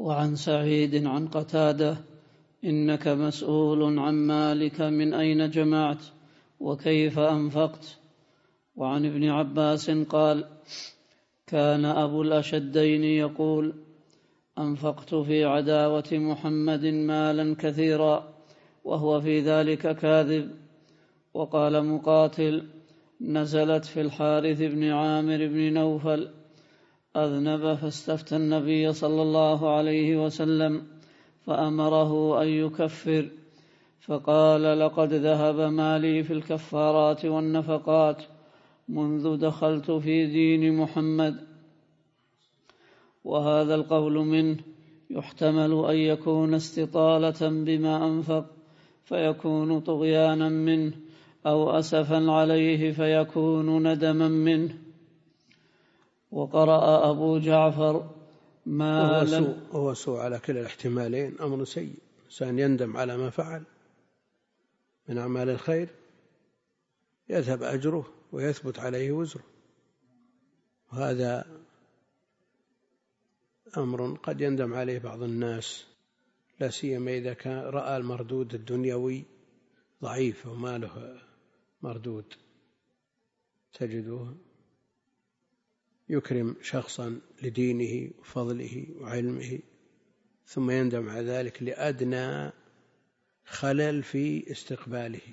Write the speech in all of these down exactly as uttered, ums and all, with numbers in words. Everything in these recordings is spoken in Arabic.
وعن سعيد عن قتادة: إنك مسؤول عن مالك من أين جمعت وكيف أنفقت. وعن ابن عباس قال: كان أبو الأشدين يقول: أنفقت في عداوة محمد مالا كثيرا، وهو في ذلك كاذب. وقال مقاتل: نزلت في الحارث بن عامر بن نوفل، أذنب فاستفتى النبي صلى الله عليه وسلم فأمره أن يكفر، فقال: لقد ذهب مالي في الكفارات والنفقات منذ دخلت في دين محمد. وهذا القول منه يحتمل أن يكون استطالة بما أنفق فيكون طغيانا منه، أو أسفا عليه فيكون ندما منه. وقرأ أبو جعفر: ما وهو لم سوء, وهو سوء على كلا الاحتمالين، أمر سيء. إنسان يندم على ما فعل من أعمال الخير، يذهب أجره ويثبت عليه وزره، وهذا أمر قد يندم عليه بعض الناس، لا سيما إذا كان رأى المردود الدنيوي ضعيف وما له مردود. تجده يكرم شخصا لدينه وفضله وعلمه، ثم يندم على ذلك لأدنى خلل في استقباله.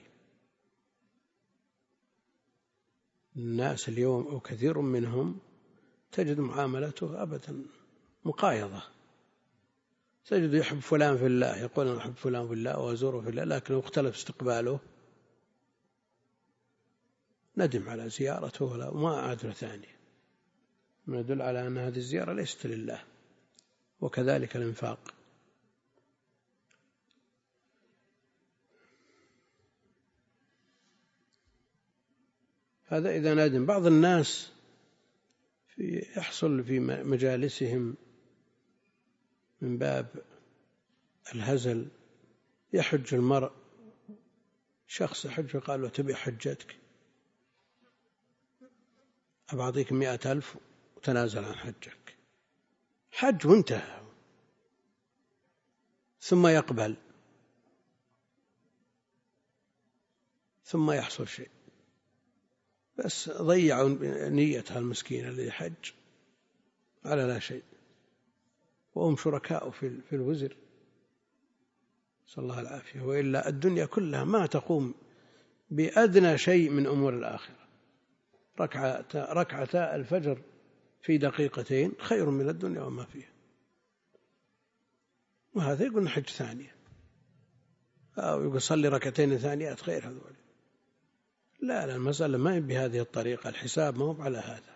الناس اليوم أو كثير منهم تجد معاملته أبدا مقايضة. تجد يحب فلان في الله، يقول أنا أحب فلان في الله وأزوره في الله، لكن اختلف استقباله ندم على زيارته وما عاد له ثانية، ما يدل على أن هذه الزيارة ليست لله. وكذلك الإنفاق. هذا إذا ندم. بعض الناس في يحصل في مجالسهم من باب الهزل، يحج المرء، شخص يحج قال له: تبي حجتك؟ أبعطيك مئة ألف وتنازل عن حجك. حج وانتهى، ثم يقبل، ثم يحصل شيء، بس ضيعوا نيتها المسكين الذي حج على لا شيء، وهم شركاء في الوزر، صلى الله العافية. وإلا الدنيا كلها ما تقوم بأدنى شيء من أمور الآخرة. ركعتا الفجر في دقيقتين خير من الدنيا وما فيها. وهذا يقول حج ثانية، أو يقول صلي ركعتين ثانيات غير هذول. لا لا، المسألة ما هي بهذه الطريقة، الحساب ما هو على هذا،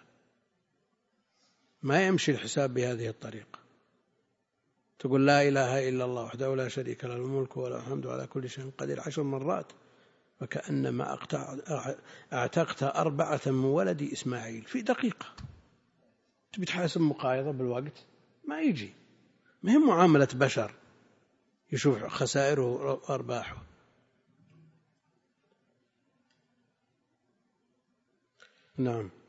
ما يمشي الحساب بهذه الطريقة. تقول لا إله إلا الله وحده لا شريك له الملك وله الحمد على كل شيء قدير عشر مرات، وكأنما اعتقت أربعة من ولد إسماعيل في دقيقة. تبي تحاسب مقايضة بالوقت؟ ما يجي. ما هي معاملة بشر يشوف خسائره وأرباحه. نعم.